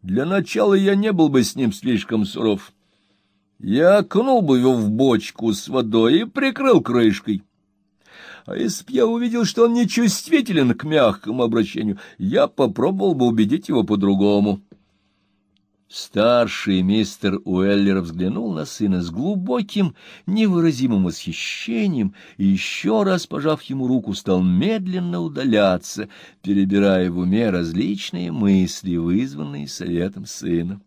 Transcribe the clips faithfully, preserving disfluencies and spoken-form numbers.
Для начала я не был бы с ним слишком суров. Я окунул бы его в бочку с водой и прикрыл крышкой. А если б я увидел, что он нечувствителен к мягкому обращению, я попробовал бы убедить его по-другому. Старший мистер Уэллер взглянул на сына с глубоким, невыразимым восхищением и, еще раз пожав ему руку, стал медленно удаляться, перебирая в уме различные мысли, вызванные советом сына.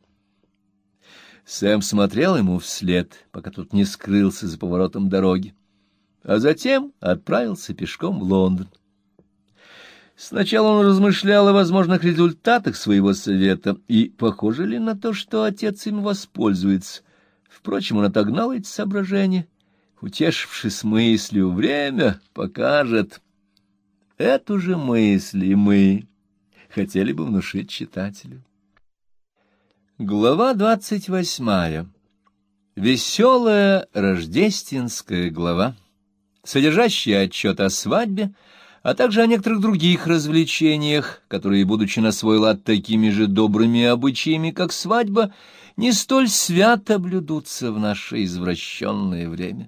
Сэм смотрел ему вслед, пока тот не скрылся за поворотом дороги, а затем отправился пешком в Лондон. Сначала он размышлял о возможных результатах своего совета, и похоже ли на то, что отец им воспользуется. Впрочем, он отогнал эти соображения, утешившись мыслью: время покажет. Эту же мысль и мы хотели бы внушить читателю. Глава двадцать восьмая. Веселая рождественская глава, содержащая отчет о свадьбе, а также о некоторых других развлечениях, которые, будучи на свой лад такими же добрыми обычаями, как свадьба, не столь свято блюдутся в наше извращенное время.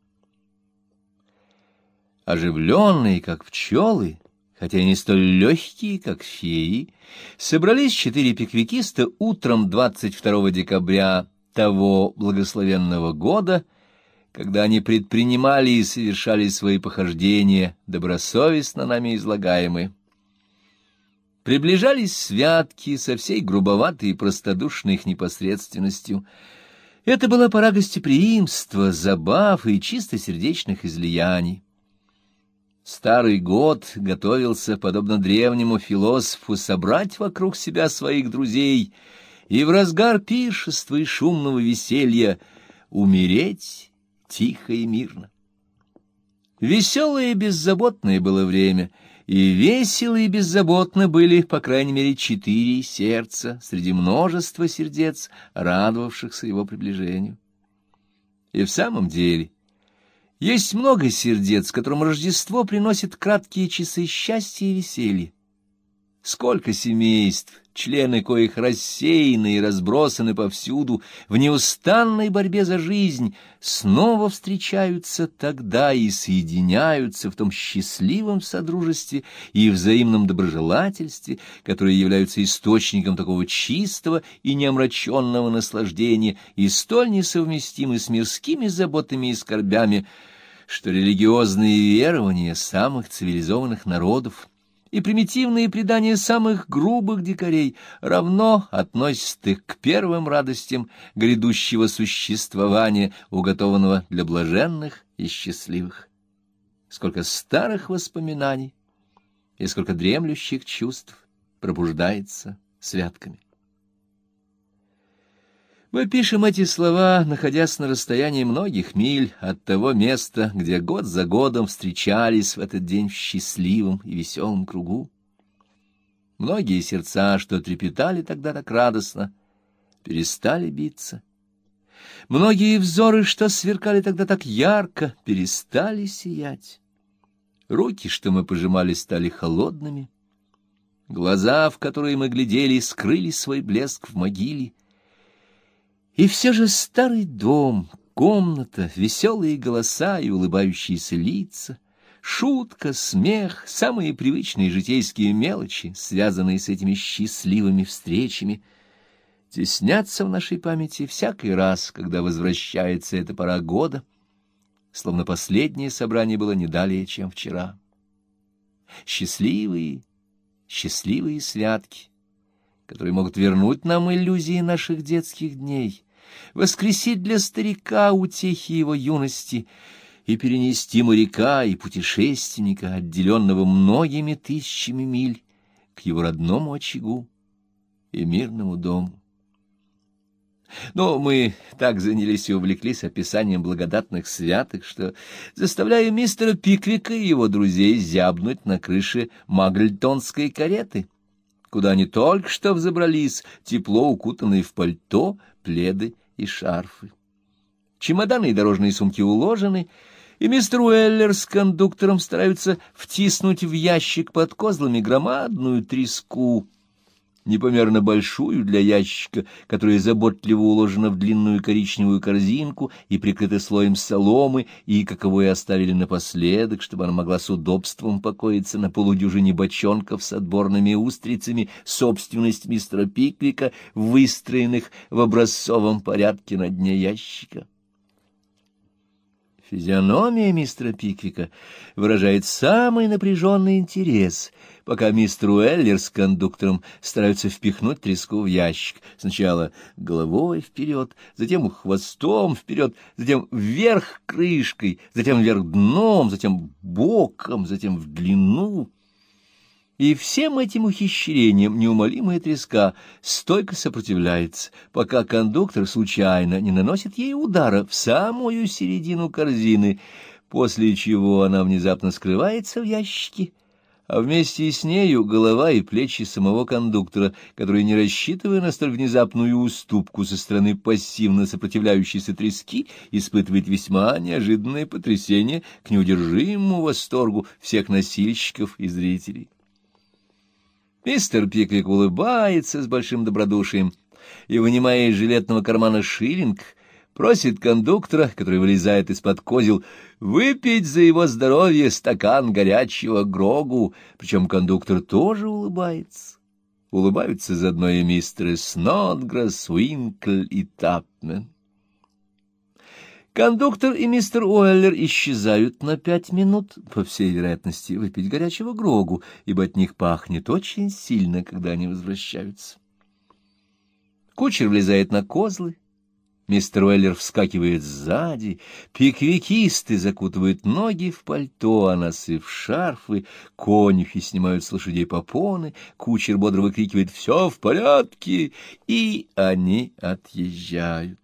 Оживленные, как пчелы, хотя и не столь легкие, как феи, собрались четыре пиквикиста утром двадцать второго декабря того благословенного года, когда они предпринимали и совершали свои похождения, добросовестно нами излагаемые. Приближались святки со всей грубоватой и простодушной их непосредственностью. Это была пора гостеприимства, забав и чистосердечных излияний. Старый год готовился, подобно древнему философу, собрать вокруг себя своих друзей и в разгар пиршества и шумного веселья умереть тихо и мирно. Веселое и беззаботное было время, и весело и беззаботно были, по крайней мере, четыре сердца среди множества сердец, радовавшихся его приближению. И в самом деле есть много сердец, которым Рождество приносит краткие часы счастья и веселья. Сколько семейств, члены коих рассеяны и разбросаны повсюду в неустанной борьбе за жизнь, снова встречаются тогда и соединяются в том счастливом содружестве и взаимном доброжелательстве, которые являются источником такого чистого и неомраченного наслаждения и столь несовместимы с мирскими заботами и скорбями, что религиозные верования самых цивилизованных народов и примитивные предания самых грубых дикарей равно относятся их к первым радостям грядущего существования, уготованного для блаженных и счастливых. Сколько старых воспоминаний и сколько дремлющих чувств пробуждается святками. Мы пишем эти слова, находясь на расстоянии многих миль от того места, где год за годом встречались в этот день в счастливом и веселом кругу. Многие сердца, что трепетали тогда так радостно, перестали биться. Многие взоры, что сверкали тогда так ярко, перестали сиять. Руки, что мы пожимали, стали холодными. Глаза, в которые мы глядели, скрыли свой блеск в могиле. И все же старый дом, комната, веселые голоса и улыбающиеся лица, шутка, смех, самые привычные житейские мелочи, связанные с этими счастливыми встречами, теснятся в нашей памяти всякий раз, когда возвращается эта пора года, словно последнее собрание было не далее, чем вчера. Счастливые, счастливые святки, которые могут вернуть нам иллюзии наших детских дней, воскресить для старика утехи его юности и перенести моряка и путешественника, отделенного многими тысячами миль, к его родному очагу и мирному дому. Но мы так занялись и увлеклись описанием благодатных святок, что заставляем мистера Пиквика и его друзей зябнуть на крыше магльтонской кареты, куда они только что взобрались, тепло укутанные в пальто, пледы и шарфы. Чемоданы и дорожные сумки уложены, и мистер Уэллер с кондуктором стараются втиснуть в ящик под козлами громадную треску. непомерно большую для ящика, которая заботливо уложена в длинную коричневую корзинку и прикрыта слоем соломы, и каковое оставили напоследок, чтобы она могла с удобством покоиться на полудюжине бочонков с отборными устрицами, собственность мистера Пиквика, выстроенных в образцовом порядке на дне ящика. Физиономия мистера Пиквика выражает самый напряженный интерес, пока мистер Уэллер с кондуктором стараются впихнуть треску в ящик. Сначала головой вперед, затем хвостом вперед, затем вверх крышкой, затем вверх дном, затем боком, затем в длину. И всем этим ухищрениям неумолимая треска стойко сопротивляется, пока кондуктор случайно не наносит ей удара в самую середину корзины, после чего она внезапно скрывается в ящике, а вместе с нею голова и плечи самого кондуктора, который, не рассчитывая на столь внезапную уступку со стороны пассивно сопротивляющейся трески, испытывает весьма неожиданное потрясение к неудержимому восторгу всех носильщиков и зрителей. Мистер Пиквик улыбается с большим добродушием и, вынимая из жилетного кармана шиллинг, просит кондуктора, который вылезает из-под козел, выпить за его здоровье стакан горячего грогу, причем кондуктор тоже улыбается. Улыбаются заодно и мистеры Снодграсс, Уинкл и Тапмен. Кондуктор и мистер Уэллер исчезают на пять минут, по всей вероятности, выпить горячего грогу, ибо от них пахнет очень сильно, когда они возвращаются. Кучер влезает на козлы, мистер Уэллер вскакивает сзади, пиквикисты закутывают ноги в пальто, а носы в шарфы, конюхи снимают с лошадей попоны, кучер бодро выкрикивает «Все в порядке!» и они отъезжают.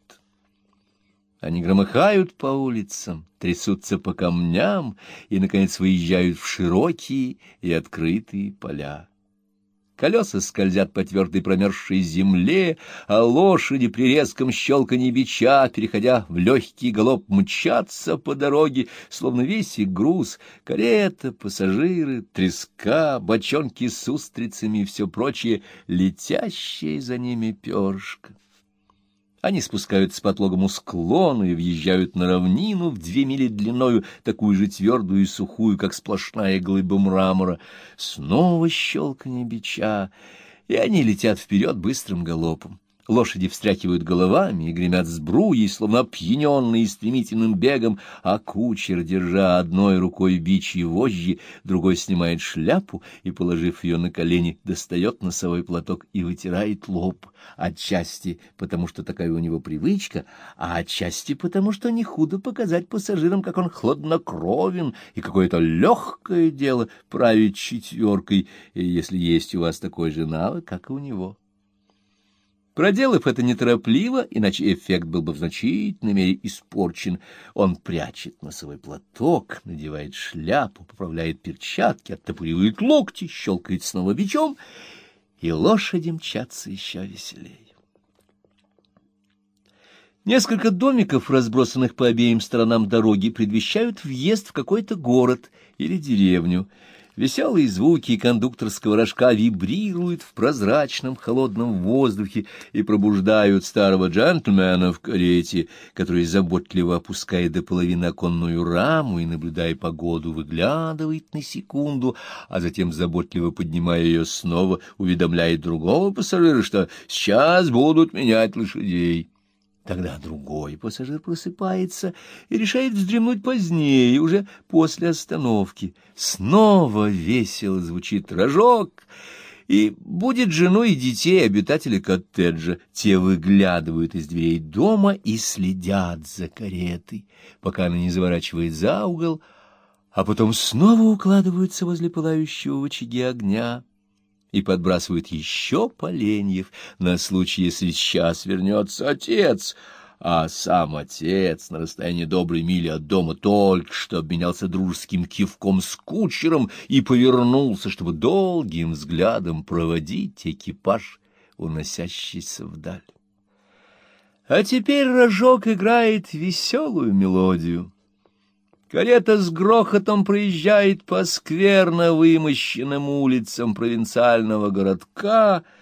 Они громыхают по улицам, трясутся по камням и, наконец, выезжают в широкие и открытые поля. Колеса скользят по твердой промерзшей земле, а лошади при резком щелканье бича, переходя в легкий галоп, мчатся по дороге, словно весь их груз, карета, пассажиры, треска, бочонки с устрицами и все прочее, летящее за ними перышко. Они спускаются по отлогому склону и въезжают на равнину в две мили длиною, такую же твердую и сухую, как сплошная глыба мрамора. Снова щелканье бича, и они летят вперед быстрым галопом. Лошади встряхивают головами и гремят сбруей, словно опьяненные стремительным бегом, а кучер, держа одной рукой бичьи вожжи, другой снимает шляпу и, положив ее на колени, достает носовой платок и вытирает лоб, отчасти потому, что такая у него привычка, а отчасти потому, что не худо показать пассажирам, как он хладнокровен, и какое-то легкое дело править четверкой, если есть у вас такой же навык, как и у него. Проделав это неторопливо, иначе эффект был бы в значительной мере испорчен, он прячет носовой платок, надевает шляпу, поправляет перчатки, оттопыривает локти, щелкает снова бичом, и лошади мчатся еще веселее. Несколько домиков, разбросанных по обеим сторонам дороги, предвещают въезд в какой-то город или деревню. Веселые звуки кондукторского рожка вибрируют в прозрачном холодном воздухе и пробуждают старого джентльмена в карете, который, заботливо опуская до половины оконную раму и, наблюдая погоду, выглядывает на секунду, а затем, заботливо поднимая ее снова, уведомляет другого пассажира, что сейчас будут менять лошадей. Тогда другой пассажир просыпается и решает вздремнуть позднее, уже после остановки. Снова весело звучит рожок, и будет жену и детей обитатели коттеджа. Те выглядывают из дверей дома и следят за каретой, пока она не заворачивает за угол, а потом снова укладываются возле пылающего в очаге огня и подбрасывают еще поленьев на случай, если сейчас вернется отец, а сам отец на расстоянии доброй мили от дома только что обменялся дружеским кивком с кучером и повернулся, чтобы долгим взглядом проводить экипаж, уносящийся вдаль. А теперь рожок играет веселую мелодию. Карета с грохотом проезжает по скверно вымощенным улицам провинциального городка,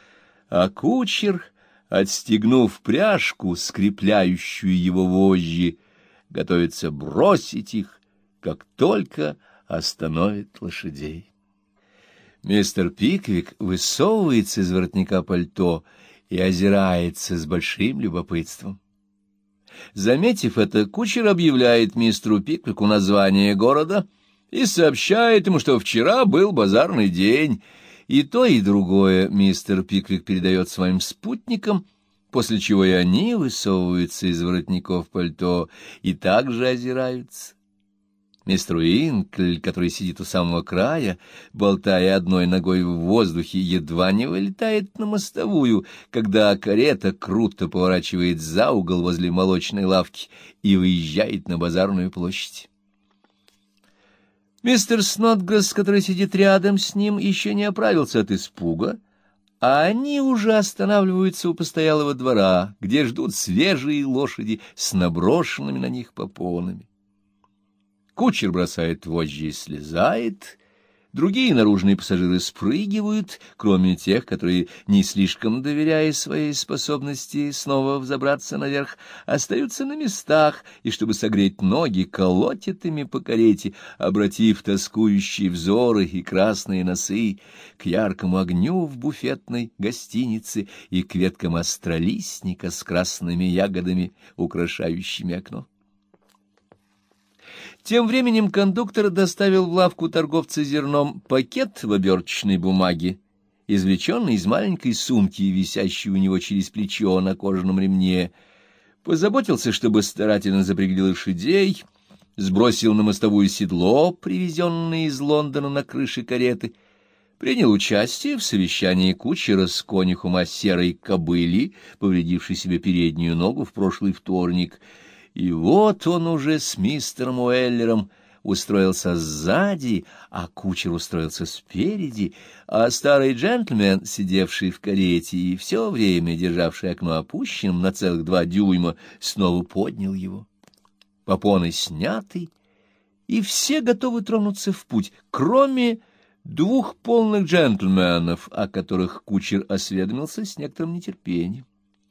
а кучер, отстегнув пряжку, скрепляющую его вожжи, готовится бросить их, как только остановит лошадей. Мистер Пиквик высовывается из воротника пальто и озирается с большим любопытством. Заметив это, кучер объявляет мистеру Пиквику название города и сообщает ему, что вчера был базарный день. И то, и другое мистер Пиквик передает своим спутникам, после чего и они высовываются из воротников пальто и также озираются. Мистер Уинкль, который сидит у самого края, болтая одной ногой в воздухе, едва не вылетает на мостовую, когда карета круто поворачивает за угол возле молочной лавки и выезжает на базарную площадь. Мистер Снотгресс, который сидит рядом с ним, еще не оправился от испуга, а они уже останавливаются у постоялого двора, где ждут свежие лошади с наброшенными на них попонами. Кучер бросает вожжи и слезает, другие наружные пассажиры спрыгивают, кроме тех, которые, не слишком доверяя своей способности снова взобраться наверх, остаются на местах и, чтобы согреть ноги, колотят ими по карете, обратив тоскующие взоры и красные носы к яркому огню в буфетной гостинице и к веткам остролистника с красными ягодами, украшающими окно. Тем временем кондуктор доставил в лавку торговца зерном пакет в оберточной бумаге, извлеченный из маленькой сумки, висящей у него через плечо на кожаном ремне, позаботился, чтобы старательно запрягли лошадей, сбросил на мостовую седло, привезенное из Лондона на крыше кареты, принял участие в совещании кучера с конюхом о серой кобыле, повредившей себе переднюю ногу в прошлый вторник. И вот он уже с мистером Уэллером устроился сзади, а кучер устроился спереди, а старый джентльмен, сидевший в карете и все время державший окно опущенным на целых два дюйма, снова поднял его. Попоны сняты, и все готовы тронуться в путь, кроме двух полных джентльменов, о которых кучер осведомился с некоторым нетерпением.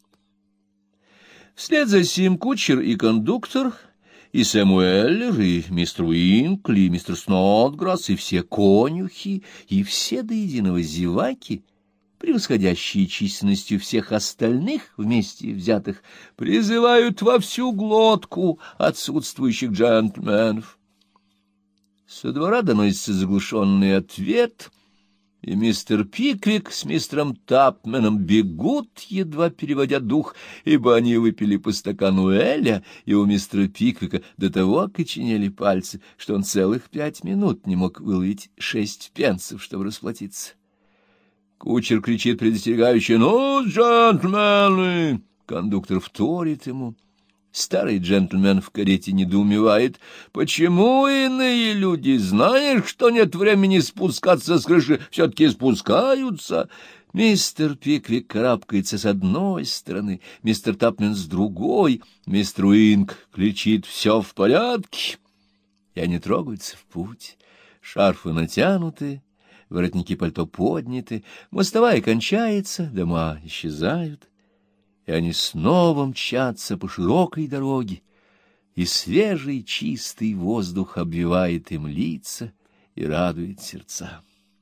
Вслед за сим кучер и кондуктор, и Сэм Уэллер, и мистер Уинкли, и мистер Снотграсс, и все конюхи, и все до единого зеваки, превосходящие численностью всех остальных вместе взятых, призывают во всю глотку отсутствующих джентльменов. Со двора доносится заглушенный ответ, и мистер Пиквик с мистером Тапменом бегут, едва переводя дух, ибо они выпили по стакану эля, и у мистера Пиквика до того окоченели пальцы, что он целых пять минут не мог выловить шесть пенсов, чтобы расплатиться. Кучер кричит предостерегающе: «Ну, джентльмены!» Кондуктор вторит ему. Старый джентльмен в карете недоумевает: почему иные люди, знаешь, что нет времени спускаться с крыши, все-таки спускаются? Мистер Пиквик карабкается с одной стороны, мистер Тапмен с другой, мистер Уинк кричит: «Все в порядке!» И они трогаются в путь. Шарфы натянуты, воротники пальто подняты, мостовая кончается, дома исчезают. И они снова мчатся по широкой дороге, и свежий чистый воздух обвивает им лица и радует сердца.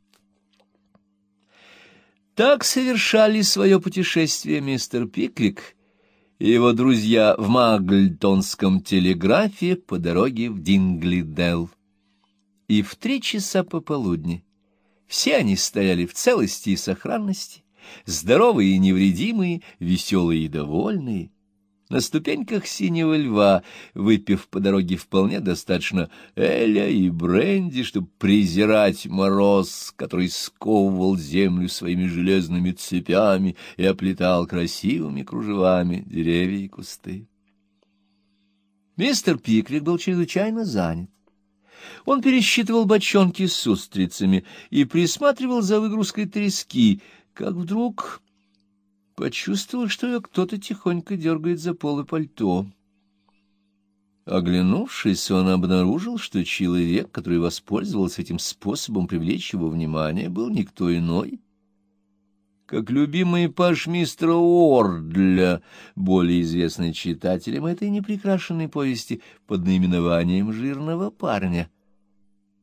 Так совершали свое путешествие мистер Пиквик и его друзья в Магльтонском телеграфе по дороге в Динглидел. И в три часа пополудни все они стояли в целости и сохранности, здоровые и невредимые, веселые и довольные, на ступеньках Синего Льва, выпив по дороге вполне достаточно эля и бренди, чтобы презирать мороз, который сковывал землю своими железными цепями и оплетал красивыми кружевами деревья и кусты. Мистер Пиквик был чрезвычайно занят. Он пересчитывал бочонки с устрицами и присматривал за выгрузкой трески, как вдруг почувствовал, что ее кто-то тихонько дергает за полы пальто. Оглянувшись, он обнаружил, что человек, который воспользовался этим способом привлечь его внимание, был никто иной, как любимый паж мистера Уордля, более известный читателям этой неприкрашенной повести под наименованием «Жирного парня».